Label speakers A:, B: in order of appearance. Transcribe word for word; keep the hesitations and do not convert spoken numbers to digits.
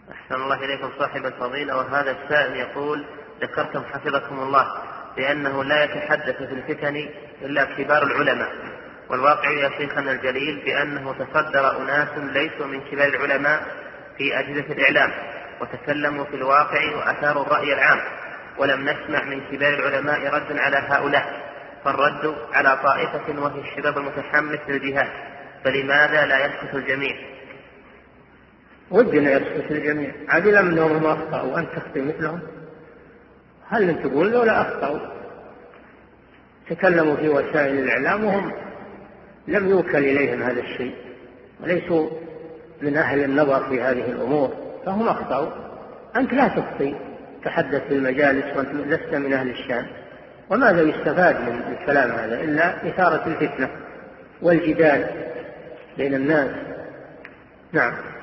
A: أحسن الله إليكم صاحب الفضيلة. وهذا السائل يقول: ذكرتم حفظكم الله بأنه لا يتحدث في الفتن إلا كبار العلماء، والواقع يا شيخنا الجليل بأنه تصدر أناس ليسوا من كبار العلماء في أجهزة الإعلام وتكلموا في الواقع وأثاروا الرأي العام، ولم نسمع من كبار العلماء رد على هؤلاء، فالرد على طائفة وهي الشباب المتحمس للجهاد، فلماذا لا يسكت الجميع؟
B: ودنا يسكت الجميع، عدلا منهم ما أخطأوا وأن تخطئ مثلهم. هل أن تقول لولا أخطأوا تكلموا في وسائل الإعلام وهم لم يوكل إليهم هذا الشيء وليسوا من أهل النظر في هذه الأمور، فهم أخطأوا. أنت لا تخطئ، تحدث في المجالس وأنت لست من أهل الشان، وماذا يستفاد من الكلام هذا إلا إثارة الفتنة والجدال بين الناس. نعم.